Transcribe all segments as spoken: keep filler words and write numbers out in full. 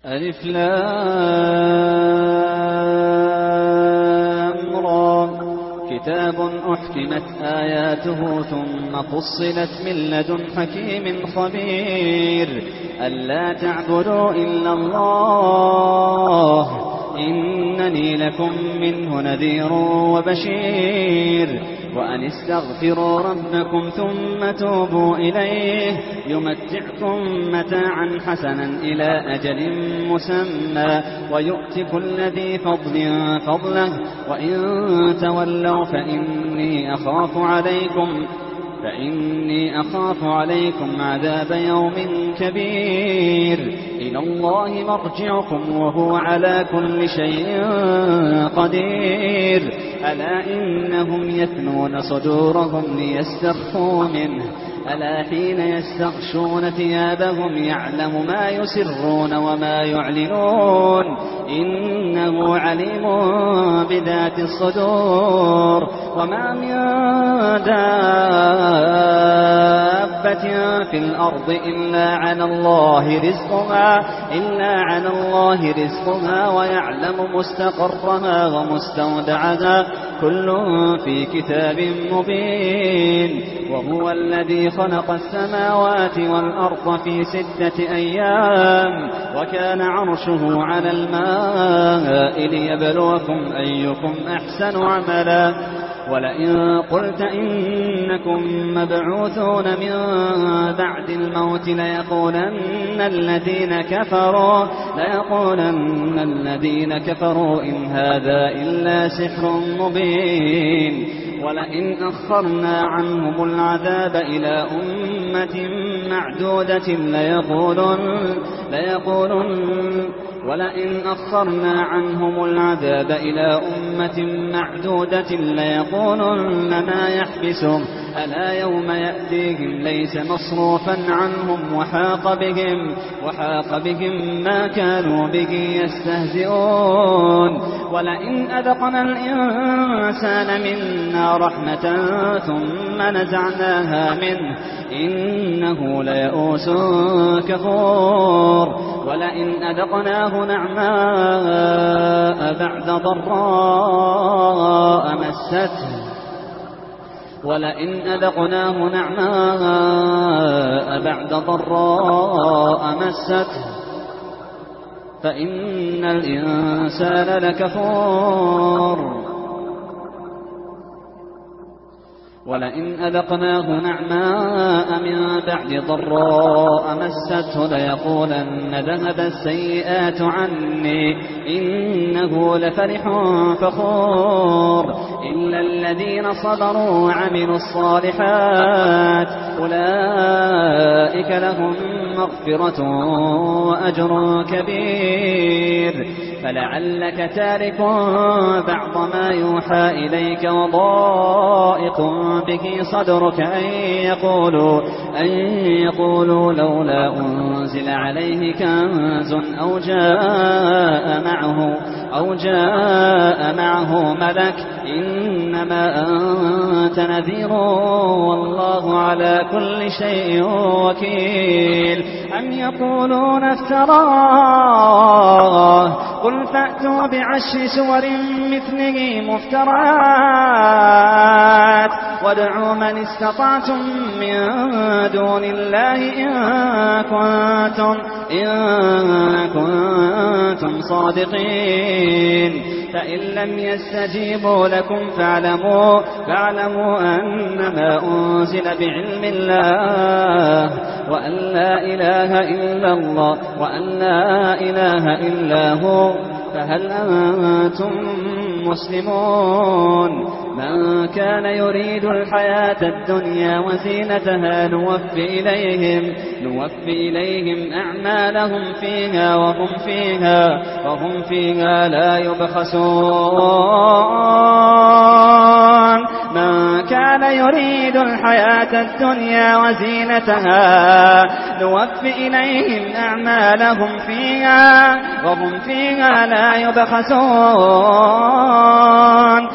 ألف لام را كتاب أحكمت آياته ثم فصلت من لدن حكيم خبير ألا تعبدوا إلا الله إنني لكم منه نذير وبشير وأن استغفروا ربكم ثم توبوا إليه يمتعكم متاعا حسنا إلى أجل مسمى ويؤتي كل ذي فضل فضله وإن تولوا فإني أخاف عليكم فإني أخاف عليكم عذاب يوم كبير إلى الله مرجعكم وهو على كل شيء قدير ألا إنهم يثنون صدورهم ليستخفوا منه ألا حين يستغشون ثيابهم يعلم ما يسرون وما يعلنون إنه عليم بذات الصدور وما من دابة في الأرض إلا على الله رزقها إلا على الله رزقها ويعلم مستقرها ومستودعها كل في كتاب مبين وهو الذي خلق السماوات والأرض في ستة أيام وكان عرشه على الماء ليبلوكم أيكم أحسن عملا ولئن قلت إنكم مبعوثون من بعد الموت ليقولن الذين كفروا ليقولن الذين كفروا إن هذا إلا سحر مبين ولئن أخرنا عنهم العذاب إلى أمة معدودة ليقولن ليقولن ولئن أخرنا عنهم العذاب إلى أمة معدودة ليقولن ما يحبسهم ألا يوم يأتيهم ليس مصروفا عنهم وحاق بهم وحاق بهم ما كانوا به يستهزئون ولئن أذقنا الإنسان منا رحمة ثم نزعناها منه إنه ليئوس كفور ولئن أذقناه نعماء بعد ضراء مسته ولئن أذقناه نعماء بعد ضراء مسته فإن الإنسان لكفور ولئن أذقناه نعماء من بعد ضراء مسته ليقولن ذهب السيئات عني إنه لفرح فخور إلا الذين صبروا وعملوا الصالحات أولئك لهم مغفرة وأجر كبير فلعلك تارك بعض ما يوحى إليك وضائق به صدرك أن يقولوا, أن يقولوا لولا أنزل عليه كنز أو جاء معه, أو جاء معه ملك إنما أنت نذير والله على كل شيء وكيل أم يقولون افتراه قل فأتوا بعشر سور مثله مفترات وادعوا من استطعتم من دون الله إن كنتم, إن كنتم صادقين فإن لم يستجيبوا لكم فاعلموا, فاعلموا أنما أنزل بعلم الله وأن لا إله إلا الله وأن لا إله إلا هو فهل أنتم مسلمون من كان يريد الحياة الدنيا وزينتها نوفي إليهم, نوفي إليهم أعمالهم فيها وهم فيها, وهم فيها لا يبخسون من كان يريد الحياة الدنيا وزينتها نوفي إليهم أعمالهم فيها وهم فيها لا يبخسون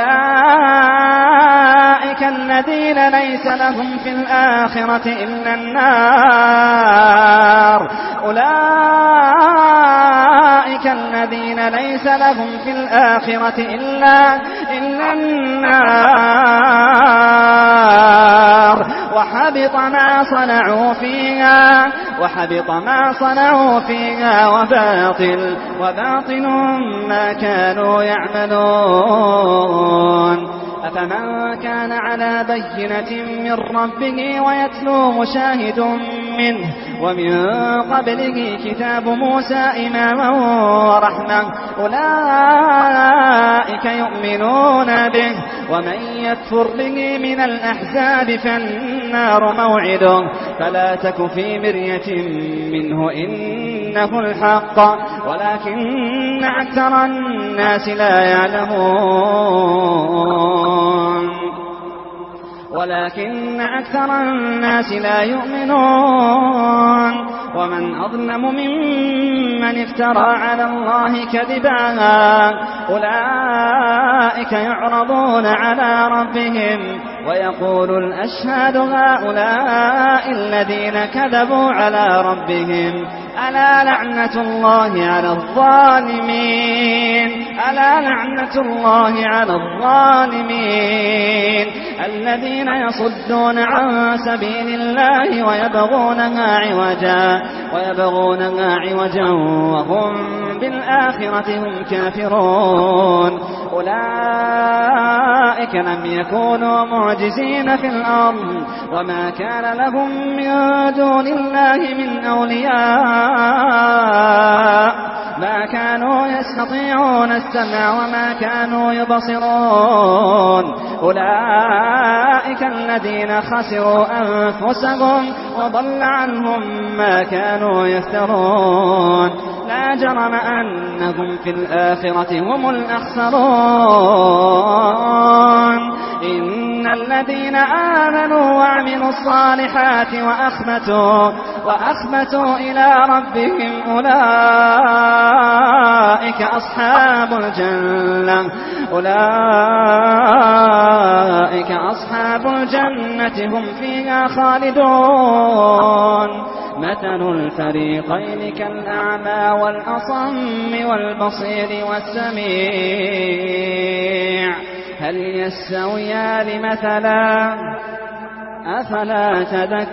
أولئك الذين ليس لهم في الآخرة إلا النار أولئك أولئك الذين ليس لهم في الآخرة إلا, إلا النار وحبط ما صنعوا فيها وحبط ما صنعوا فيها وباطل وباطل ما كانوا يعملون. أفمن كان على بينة من ربه ويتلو مشاهد منه ومن قبله كتاب موسى إماما ورحمة أولئك يؤمنون به ومن يكفر به من الأحزاب فالنار موعده فلا تك في مرية منه إنه الحق ولكن أكثر الناس لا يعلمون ولكن أكثر الناس لا يؤمنون. ومن أظلم ممن افترى على الله كذبا أولئك يعرضون على ربهم ويقول الأشهاد هؤلاء الذين كذبوا على ربهم ألا لعنة الله على الظالمين ألا لعنة الله على الظالمين الذين يصدون عن سبيل الله ويبغونها عوجا ويبغونها عوجا وهم بالآخرة هم كافرون. أولئك لم يكونوا معجزين في الأرض وما كان لهم من دون الله من أولياء ما كانوا يستطيعون السمع وما كانوا يبصرون. أولئك الذين خسروا أنفسهم وضل عنهم ما كانوا يفترون. لا جرم أنهم في الآخرة هم الأخسرون. إن الذين آمنوا وعملوا الصالحات وأخبتوا, وأخبتوا إلى ربهم أولئك أصحاب الجنة أولئك أصحاب الجنة هم فيها خالدون. مثل الفريقين كالأعمى والأصم والبصير والسميع هل يستويان مثلا أفلا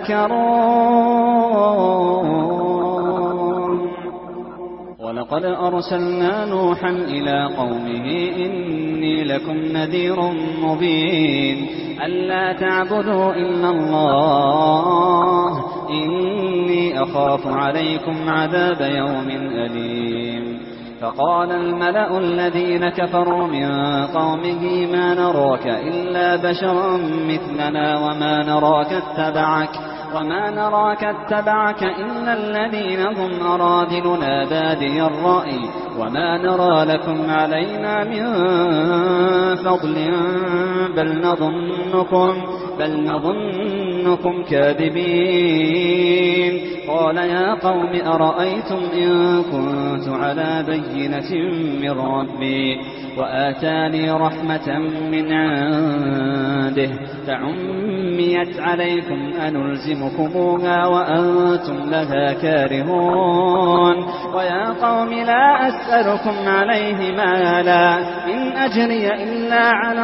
تذكرون. ولقد أرسلنا نوحا إلى قومه إني لكم نذير مبين ألا تعبدوا إلا الله إني أخاف عليكم عذاب يوم أليم. فقال الملأ الذين كفروا من قومه ما نراك إلا بشرا مثلنا وما نراك اتبعك وما نراك اتبعك إلا الذين هم أراذلنا بادي الرأي وما نرى لكم علينا من فضل بل نظنكم بل نظنكم كاذبين. قال يا قوم أرأيتم إن كنت على بينة من ربي وآتاني رحمة من عنده فعميت عليكم أنلزمكموها وأنتم لها كارهون. ويا قوم لا أسألكم عليه مالا إن أجري إلا على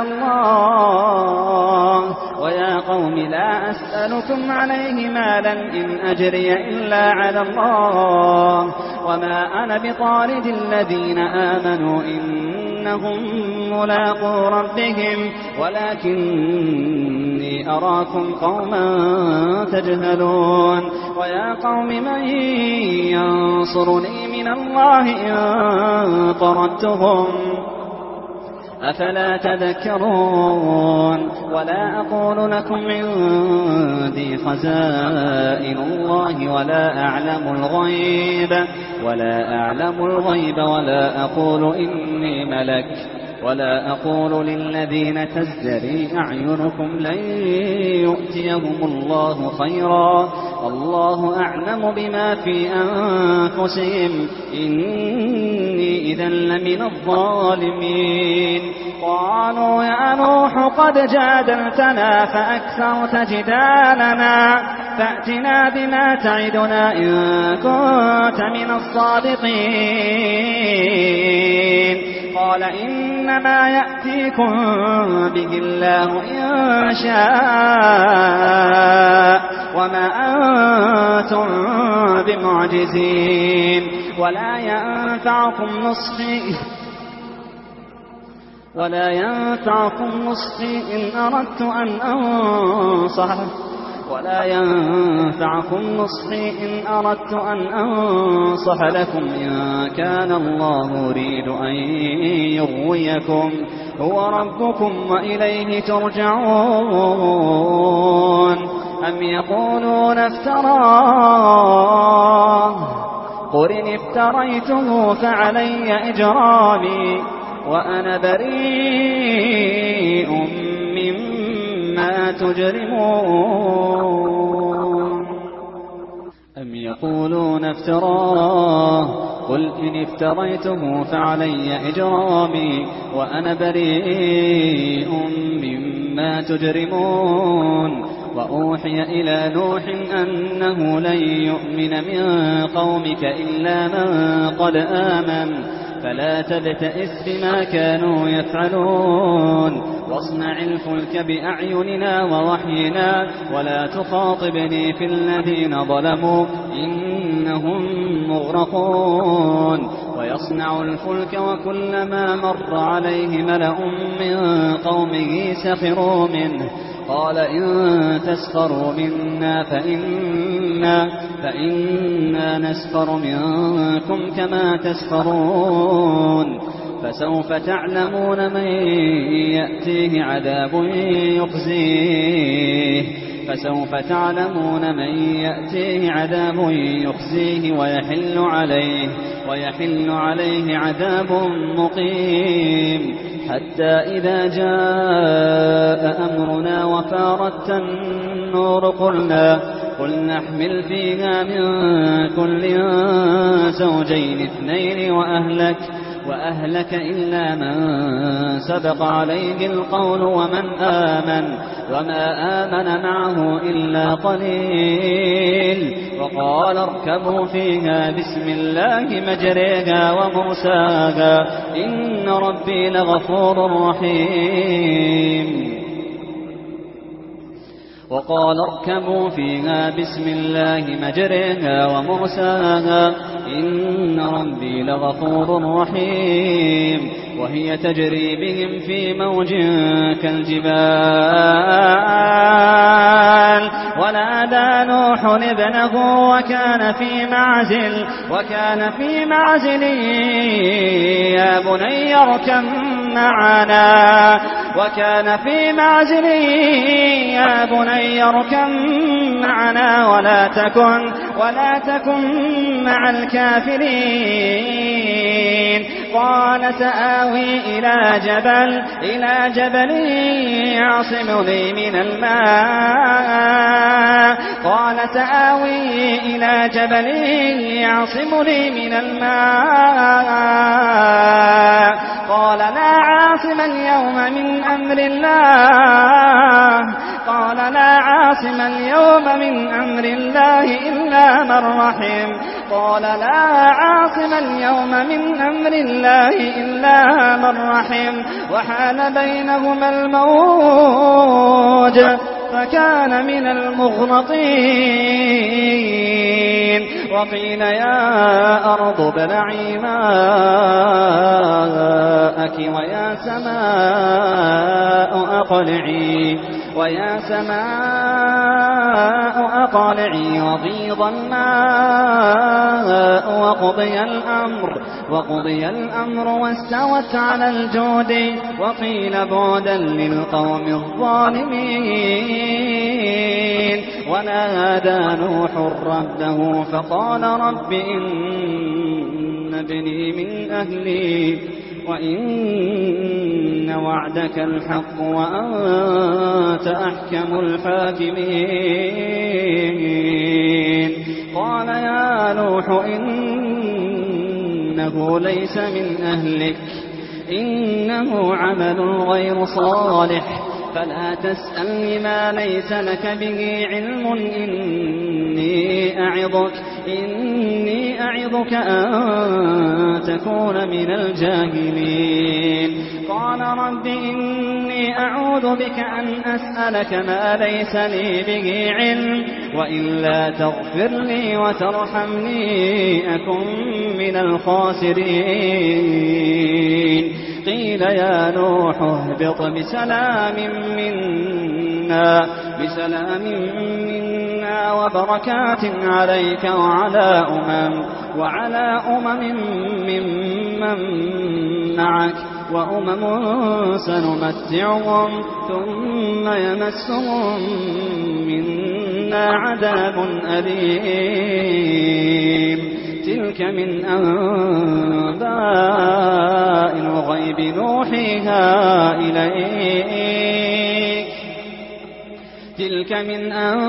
الله ويا قوم لا أسألكم عليه مالا إن أجري إلا على الله وما أنا بطارد الذين آمنوا إنهم ملاقو ربهم ولكني أراكم قوما تجهلون. ويا قوم من ينصرني من الله إن طردتهم أفلا تذكرون. ولا أقول لكم عندي خزائن الله ولا أعلم الغيب ولا أعلم الغيب ولا أقول إني ملك ولا أقول للذين تزدري أعينكم لن يؤتيهم الله خيرا الله أعلم بما في أنفسهم إني إذا لمن الظالمين. قالوا يا نوح قد جادلتنا فأكثرت جدالنا فأتنا بما تعدنا إن كنت من الصادقين قال إنما يأتيكم به الله إن شاء وما أنتم بمعجزين ولا ينفعكم نصحي ولا ينفعكم نصحي إن أردت أن أنصح ولا ينفعكم نصحي إن أردت أن أنصح لكم إن كان الله يريد أن يغويكم هو ربكم وإليه ترجعون أم يقولون افتراه قل إن افتريته فعلي إجرامي وأنا بريء مما تجرمون أم يقولون افتراه قل إن افتريته فعلي إجرامي وأنا بريء مما تجرمون وأوحي إلى نوح أنه لن يؤمن من قومك إلا من قد آمن فلا تبتئس بما كانوا يفعلون واصنع الفلك بأعيننا ووحينا ولا تخاطبني في الذين ظلموا إنهم مغرقون ويصنع الفلك وكلما مر عليه ملأ من قومه سخروا منه قال إن تسخروا منا فإنا, فإنا نسخر منكم كما تسخرون فسوف تعلمون من يأتيه عذاب يخزيه فسوف تعلمون من يأتيه عذاب يخزيه ويحل عليه ويحل عليه عذاب مقيم حتى إذا جاء أمرنا وفارت النور قلنا قل نحمل فيها من كل زوجين اثنين وأهلك وأهلك إلا من سبق عليه القول ومن آمن وما آمن معه إلا قليل وقال اركبوا فيها بسم الله مجريها ومرساها إن ربي لغفور رحيم وقال اركبوا فيها بسم الله مجريها ومرساها إن ربي لغفور رحيم وهي تجري بهم في موج كالجبال ونادى نوح ابنه وكان في معزل وكان في معزل يا بني اركب معنا وكان في معزل يا بني اركب معنا ولا تكن ولا تكن مع الكافرين قال سآوي إلى جبل إلى جبل يعصمني من الماء قال سآوي إلى جبل يعصمني من الماء قال لا عاصم اليوم من أمر الله قال لا عاصم اليوم من أمر الله إلا من رحم قال لا عاصم اليوم من أمر الله إلا من رحم وحال بينهما الموج فكان من المغرقين وقيل يا أرض ابلعي ماءك ويا سماء أقلعي ويا سماء أقلعي وغيض الماء وقضي الأمر وقضي الأمر واستوت على الجود وقيل بعدا للقوم الظالمين ونادى نوح ربه فقال رب إن ابني من أهلي وإن وعدك الحق وأنت أحكم الحاكمين قال يا نوح إنه ليس من أهلك إنه عمل غير صالح فلا تسألني ما ليس لك به علم إني أعظك إني أعظك أن تكون من الجاهلين قال رب إني أعوذ بك أن أسألك ما ليس لي به علم وإلا تغفر لي وترحمني أكن من الخاسرين قيل يا نوح اهبط بسلام منا بسلام منا وبركات عليك وعلى أمم وعلى أمم ممن معك وأمم سنمتعهم ثم يمسهم منا عذاب أليم تلك من أنباء الغيب نوحيها إليك تلك من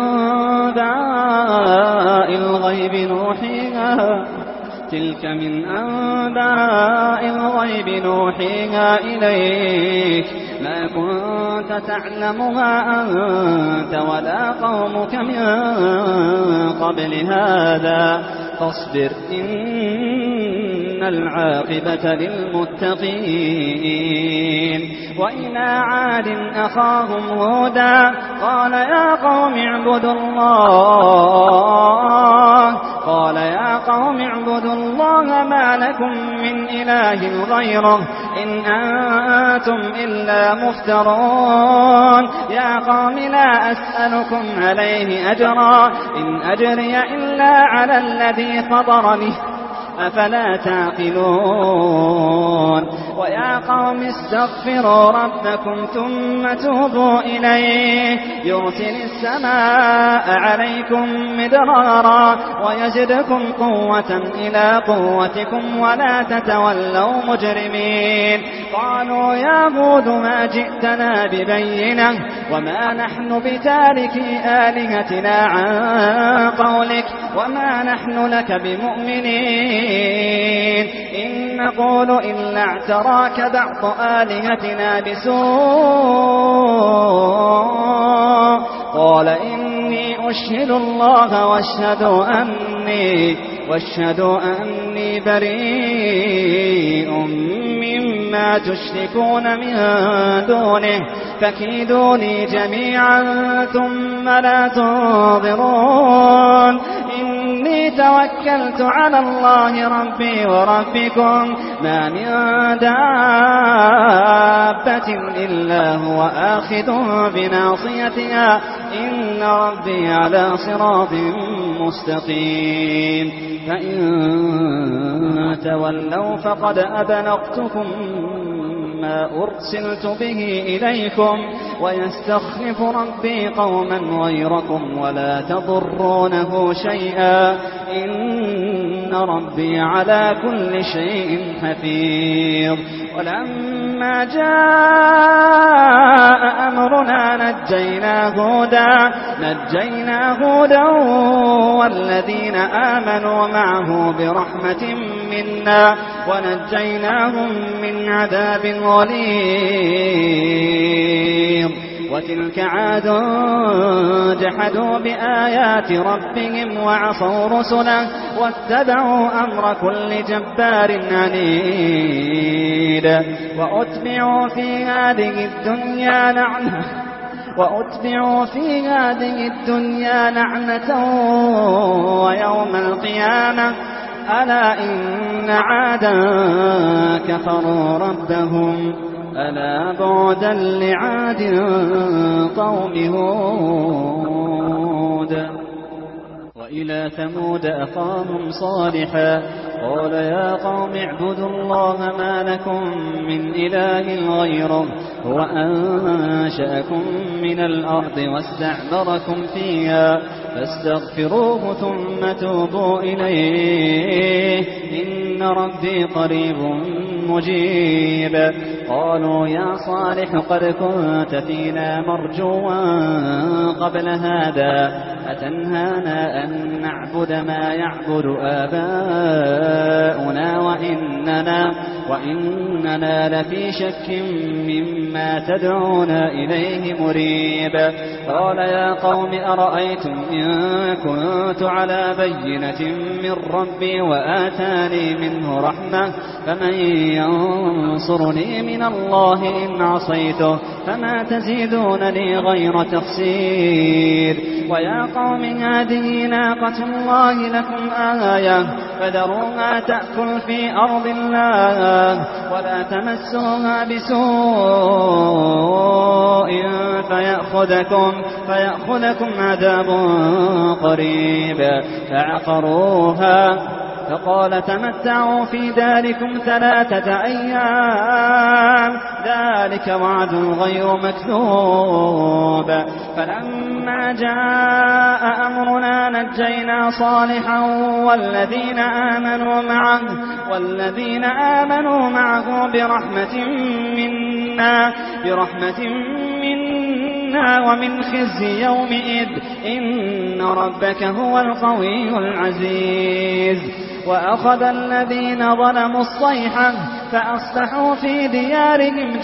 أنباء الغيب نوحيها تلك من أنباء الغيب نوحيها إليك ما كنت تعلمها أنت ولا قومك من قبل هذا فاصبر إن العاقبة للمتقين وإلى عاد أخاهم هودا قال يا قوم اعبدوا الله قال يا قوم اعبدوا الله ما لكم من إله غيره إن أنتم إلا مفترون يا قوم لا أسألكم عليه أجرا إن أجري إلا على الذي فطرني أفلا تعقلون ويا قوم استغفروا ربكم ثم توبوا إليه يرسل السماء عليكم مدرارا ويزدكم قوة إلى قوتكم ولا تتولوا مجرمين قالوا يا هود ما جئتنا ببينة وما نحن بتاركي آلهتنا عن قولك وما نحن لك بمؤمنين إن نقول إلا اعتراك بعض آلهتنا بسوء قال إني أشهد الله واشهدوا أني, واشهدوا أني بريء مما تشركون من دونه فكيدوني جميعا ثم لا تنظرون إني توكلت على الله ربي وربكم ما من دابة إلا هو آخذ بناصيتها إن ربي على صراط مستقيم فإن تولوا فقد أبلغتكم ما أرسلت به إليكم ويستخلف ربي قوما غيركم ولا تضرونه شيئا إن ربي على كل شيء حفيظ ولما جاء أمرنا نجينا هودا نجينا هودا والذين آمنوا معه برحمة منا ونجيناهم من عذاب غليظ وتلك عاد جحدوا بآيات ربهم وعصوا رسله واتبعوا أمر كل جبار عنيد وأتبعوا في هذه الدنيا لعنة وأتبعوا في هذه الدنيا لعنة ويوم القيامة ألا إن عادا كفروا ربهم ألا بعدا لعاد قوم هود وإلى ثمود أخاهم صالحا قال يا قوم اعبدوا الله ما لكم من إله غيره هو أنشأكم من الأرض واستعمركم فيها فاستغفروه ثم توبوا إليه إن ربي قريب مجيب قالوا يا صالح قد كنت فينا مرجوا قبل هذا أتنهانا أن نعبد ما يعبد آباؤنا وإننا, وإننا لفي شك مما تدعونا إليه مريب. قال يا قوم أرأيتم إن كنت على بينة من ربي وآتاني منه رحمة فمن ينصرني من الله إن عصيته فما تزيدونني غير تخسير. ويا قوم هذه ناقة الله لكم آية فذروها تأكل في أرض الله ولا تمسوها بسوء فيأخذكم, فيأخذكم عذاب قريب. فعقروها فقال تمتعوا في داركم ثلاثة أيام ذلك وعد غير مكذوب. فلما جاء أمرنا نجينا صالحا والذين آمنوا معه, والذين آمنوا معه برحمة منا, برحمة منا ومن خزي يومئذ إن ربك هو القوي العزيز. وأخذ الذين ظلموا الصيحة فأصبحوا في ديارهم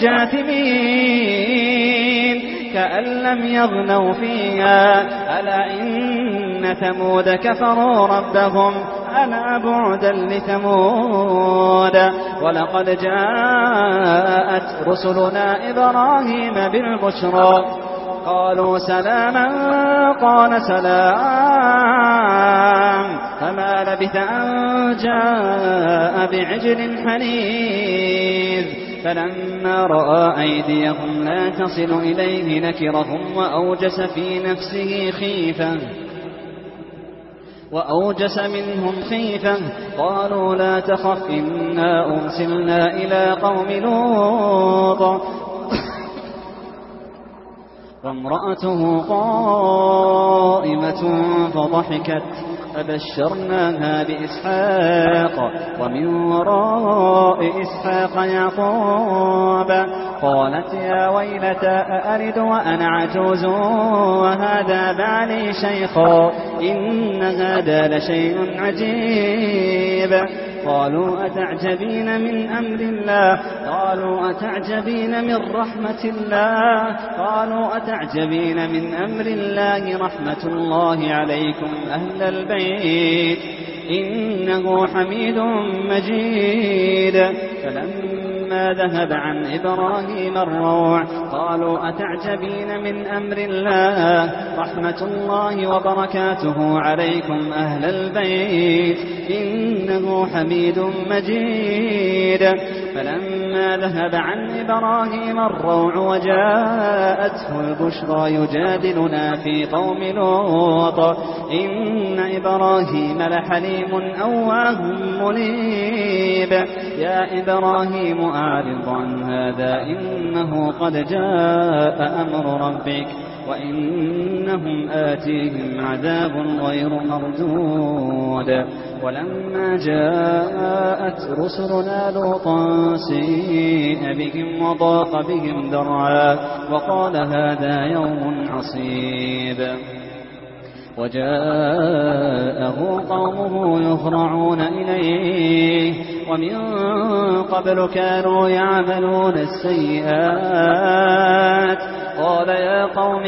جاثمين كأن لم يغنوا فيها ألا إن ثمود كفروا ربهم ألا بعدا لثمود. ولقد جاءت رسلنا إبراهيم بالبشرى قالوا سلاما قال سلام فما لبث أن جاء بعجل حنيذ. فلما رأى أيديهم لا تصل إليه نكرهم وأوجس في نفسه خيفة وأوجس منهم خيفة قالوا لا تخف إنا أرسلنا إلى قوم لوط وامرأته قائمة فضحكت فبشرناها بإسحاق ومن وراء إسحاق يعقوب. قالت يا ويلتى أألد وأنا عجوز وهذا بعلي شيخا إن هذا لشيء عجيب. قالوا أتعجبين من أمر الله قالوا أتعجبين من رحمة الله قالوا أتعجبين من أمر الله رحمة الله عليكم أهل البيت إنه حميد مجيد. فلما ذهب عن إبراهيم الروع قالوا أتعجبين من أمر الله رحمة الله وبركاته عليكم أهل البيت إنه حميد مجيد. فلما ذهب عن إبراهيم الروع وجاءته البشرى يجادلنا في قوم لوط إن إبراهيم لحليم أواه منيب. يا إبراهيم أعرض عن هذا إنه قد جاء أمر ربك وإنهم آتيهم عذاب غير مردود. ولما جاءت رسلنا لوطا سيء بهم وضاق بهم ذرعا وقال هذا يوم عصيب. وجاءه قومه يهرعون إليه ومن قبل كانوا يعملون السيئات. قال يا قوم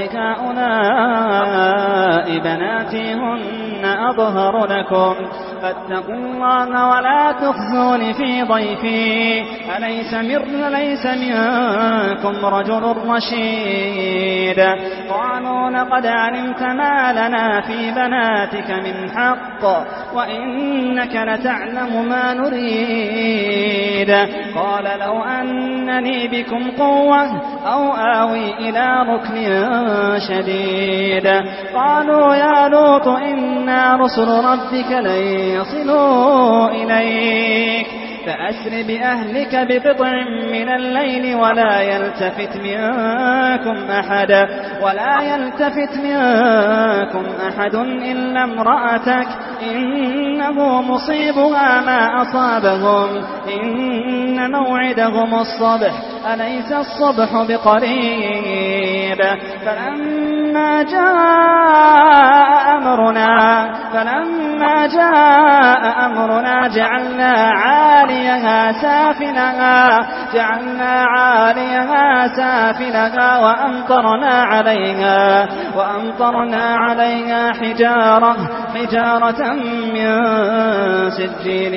هؤلاء بناتي هن أطهر لكم فاتقوا الله ولا تخزون في ضيفي أليس, أليس منكم رجل رشيد. قالوا لقد علمت ما لنا في بناتك من حق وإنك لتعلم ما نريد. قال لو أنني بكم قوة أو آوي إلى ركن شديد. قالوا يا لوط إنا رسل ربك لن يصلوا إليك فأسر بأهلك بقطع من الليل ولا يلتفت منكم أحد ولا يلتفت منكم أحد إلا امرأتك إنه إنه مصيبها ما أصابهم إن موعدهم الصبح أليس الصبح بقريب فلما جاء أمرنا فلما جاء أمرنا جعلنا عاليها سافلها جعلنا عاليها سافلها وأمطرنا عليها وأمطرنا عليها حجارة حجارة من سجيل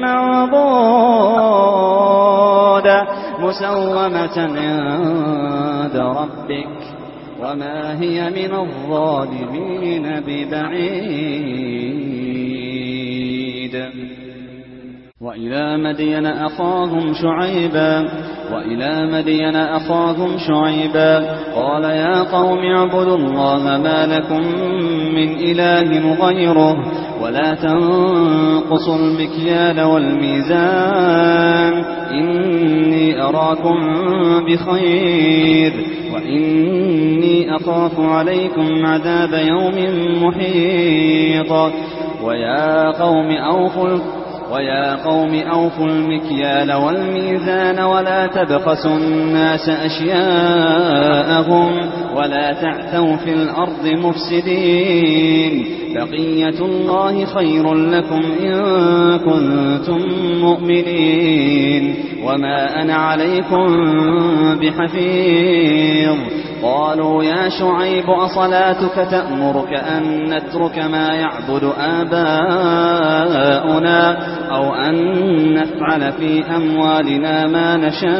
منضود مسومة عند ربك وما هي من الظالمين ببعيد. وإلى مدين أخاهم شعيبا وإلى مدين أخاهم شعيبا قال يا قوم اعبدوا الله ما لكم من إله غيره ولا تنقصوا المكيال والميزان إني أراكم بخير وإني أخاف عليكم عذاب يوم محيط. ويا قوم أوفوا ويا قوم أوفوا المكيال والميزان ولا تبخسوا الناس أشياءهم ولا تعثوا في الأرض مفسدين بقية الله خير لكم إن كنتم مؤمنين وما أنا عليكم بحفيظ. قالوا يا شعيب أصلاتك تأمرك أن نترك ما يعبد آباؤنا أو أن نفعل في أموالنا ما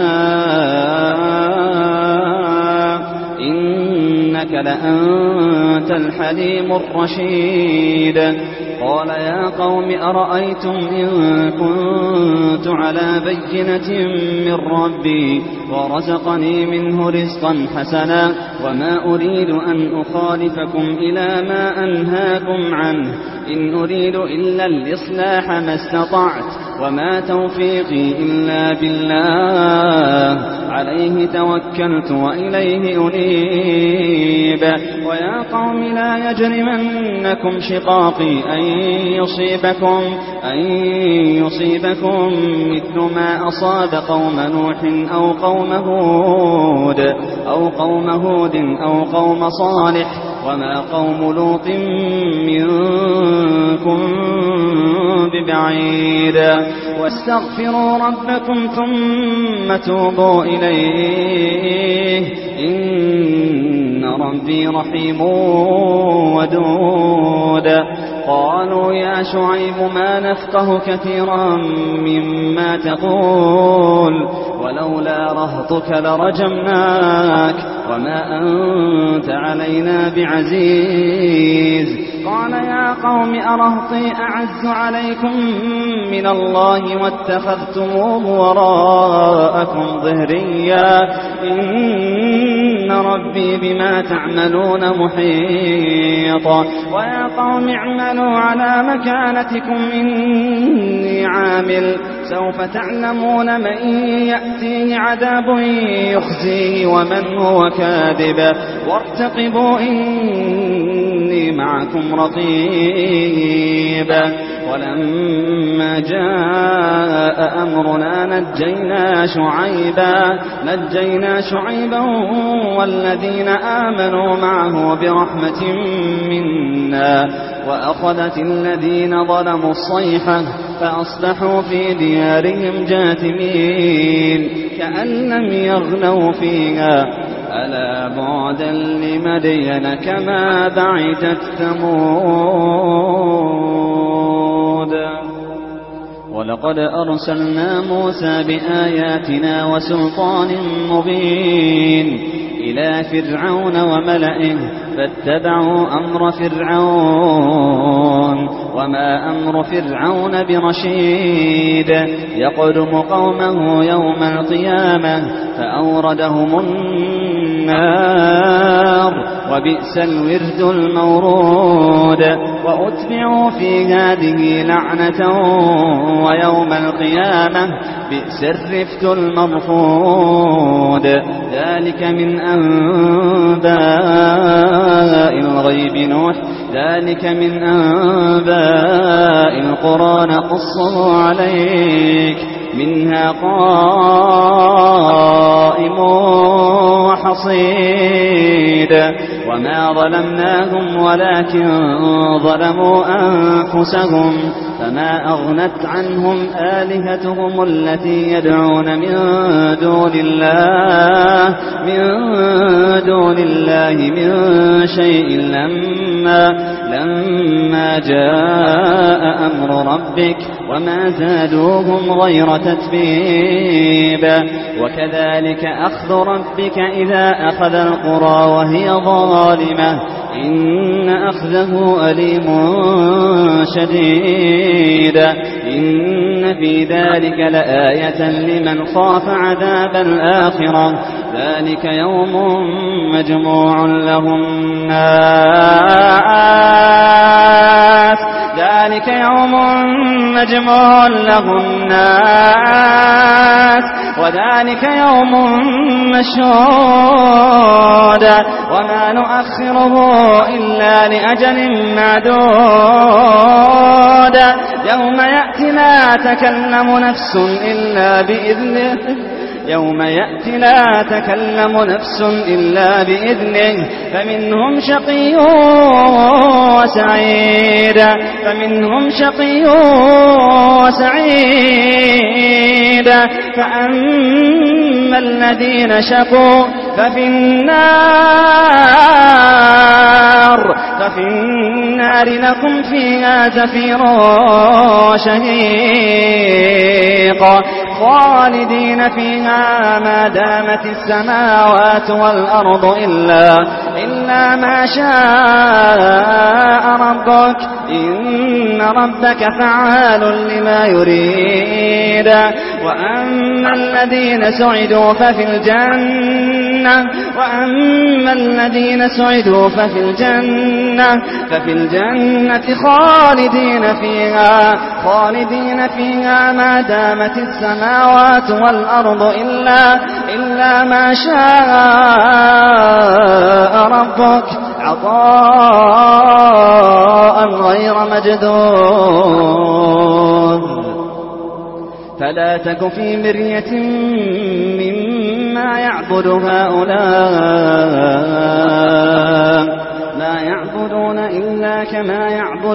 نشاء إنك لأنت الحليم الرشيد. قال يا قوم أرأيتم إن كنت على بينة من ربي ورزقني منه رزقا حسنا وما أريد أن أخالفكم إلى ما أنهاكم عنه إن أريد إلا الإصلاح ما استطعت وما توفيقي إلا بالله عليه توكلت وإليه أنيب. ويا قوم لا يجرمنكم شقاقي أن يصيبكم أن يصيبكم مثل ما أصاب قوم نوح أو قوم هود أو قوم هود أو قوم صالح وما قوم لوط منكم ببعيد. واستغفروا ربكم ثم توبوا إليه إن ربي رحيم ودود. قالوا يا شعيب ما نفقه كثيرا مما تقول ولولا رهطك لرجمناك وما أنت علينا بعزيز. قال يا قوم أرهطي أعز عليكم من الله واتخذتموه وراءكم ظهريا إن ربي بما تعملون محيط. ويا قوم اعملوا على مكانتكم إني عامل سوف تعلمون من يأتيه عذاب يخزيه ومن هو كاذب وارتقبوا إني معكم رقيب. ولما جاء أمرنا نجينا شعيبا نجينا شعيبا والذين آمنوا معه برحمة منا وأخذت الذين ظلموا الصيحة فأصبحوا في ديارهم جاثمين كأن لم يغنوا فيها ألا بعدا لمدين كما بعدت ثمود. ولقد أرسلنا موسى بآياتنا وسلطان مبين إلى فرعون وملئه فاتبعوا أمر فرعون وما أمر فرعون برشيد يقدم قومه يوم القيامة فأوردهم النار وبئس الورد المورود. وأتبعوا في هذه لعنة ويوم القيامة بئس الرفد المرفود. ذلك من أنباء الغيب ذلك من أنباء القرى نقصه عليك منها قائم وحصيد وما ظلمناهم ولكن ظلموا أنفسهم فما أغنت عنهم آلهتهم التي يدعون من دون الله من دون الله من شيء لما لما جاء أمر ربك وما زادوهم غير تتبيب وكذلك أخذ ربك إذا أخذ القرى وهي ظالمة إن أخذه أليم شديد إن في ذلك لآية لمن خاف عذاب الآخرة ذلك يوم مجموع له الناس ذلك يوم مجموع له الناس وذلك يوم مشهود وما نؤخره إلا لأجل معدود يوم يأتي لا تكلم نفس إلا بإذنه يوم يأتي لا تكلم نفس إلا بإذنه فمنهم شقي وسعيد فمنهم شقي وسعيد فأما الذين شقوا ففي النار ففي النار لكم فيها زفير شهيق خالدين فيها ما دامت السماوات والأرض إلا, إلا ما شاء ربك إن ربك فعال لما يريد وأما الذين سعدوا ففي الجنة وأما الذين سعدوا ففي الجنة ففي الجنة خالدين فيها خالدين فيها ما دامت السماوات والأرض إلا, إلا ما شاء ربك عطاء غير مجدود فلا تك في مرية مما يعبد هؤلاء لا يعبدون إلا كما يعبد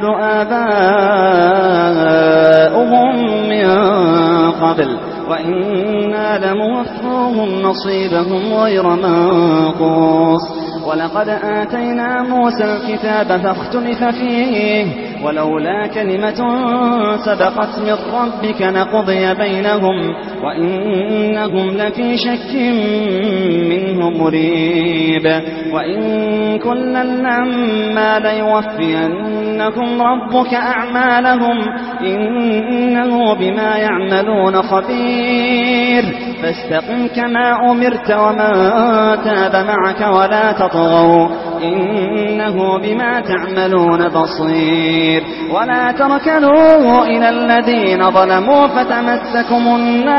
آباؤهم من قبل وإنا لموفوهم نصيبهم غير منقوص ولقد آتينا موسى الكتاب فاختلف فيه ولولا كلمة سبقت من ربك لقضي بينهم وإنهم لفي شك منه مريب وإن كلا لما ليوفينهم ربك أعمالهم إنه بما يعملون خبير فاستقم كما أمرت ومن تاب معك ولا تطغوا إنه بما تعملون بصير ولا تركنوا إلى الذين ظلموا فتمسكم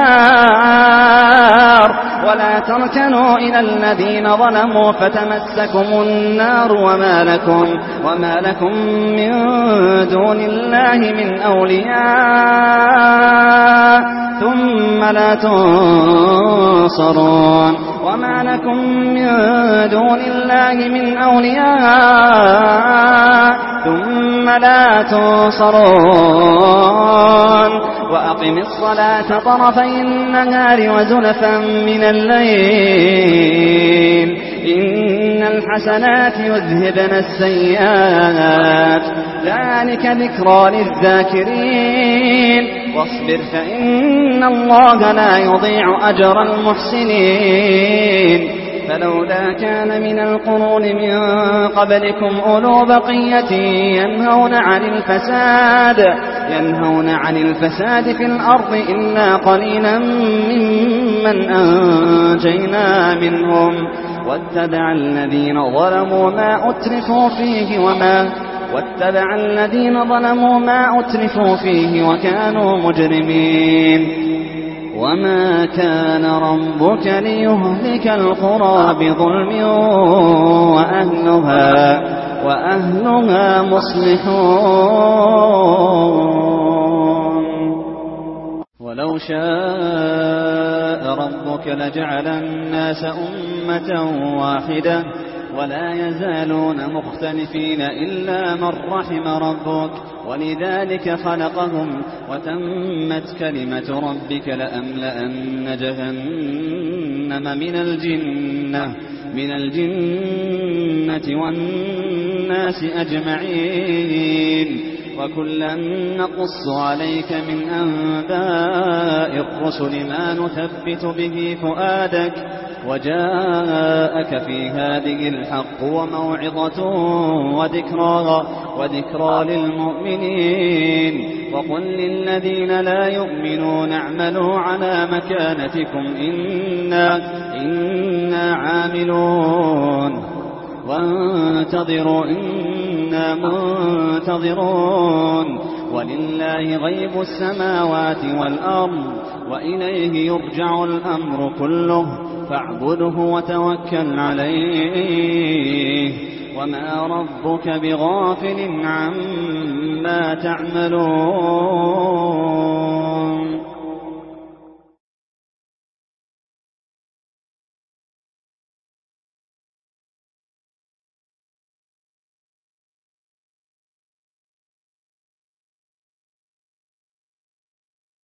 النار ولا تركنوا إلى الذين ظلموا فتمسكم النار وما لكم وما لكم من دون الله من أولياء ثم لا تنصرون وما لكم من دون الله من أولياء ثم لا تنصرون وأقم الصلاة طرفي النهار وزلفا من الليل إن الحسنات يذهبن السيئات ذلك ذكرى للذاكرين واصبر فإن الله لا يضيع أجر المحسنين فلولا كان من القرون من قبلكم أولو بقية ينهون عن الفساد ينهون عن الفساد في الأرض إلا قليلا ممن أنجينا منهم واتبع الذين ظلموا ما أترفوا فيه وما واتبع الذين ظلموا ما أترفوا فيه وكانوا مجرمين وما كان ربك ليهلك القرى بظلم وأهلها وأهلها مصلحون. ولو شاء ربك لجعل الناس أمة واحدة ولا يزالون مختلفين إلا من رحم ربك ولذلك خلقهم وتمت كلمة ربك لأملأن جهنم من الجنة من الجنة والناس أجمعين وكلا نقص عليك من أنباء الرسل ما نثبت به فؤادك وجاءك في هذه الحق وموعظة وذكرى, وذكرى للمؤمنين. وقل للذين لا يؤمنون اعملوا على مكانتكم إنا, إنا عاملون وانتظروا إنا منتظرون. ولله غيب السماوات والأرض وإليه يرجع الأمر كله فاعبده وتوكل عليه وما ربك بغافل عما تعملون.